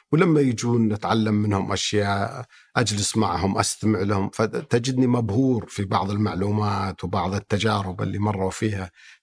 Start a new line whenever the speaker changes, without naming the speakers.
ولما يجون نتعلم منهم أشياء، أجلس معهم أستمع لهم، فتجدني مبهور في بعض المعلومات وبعض التجارب اللي مروا فيها.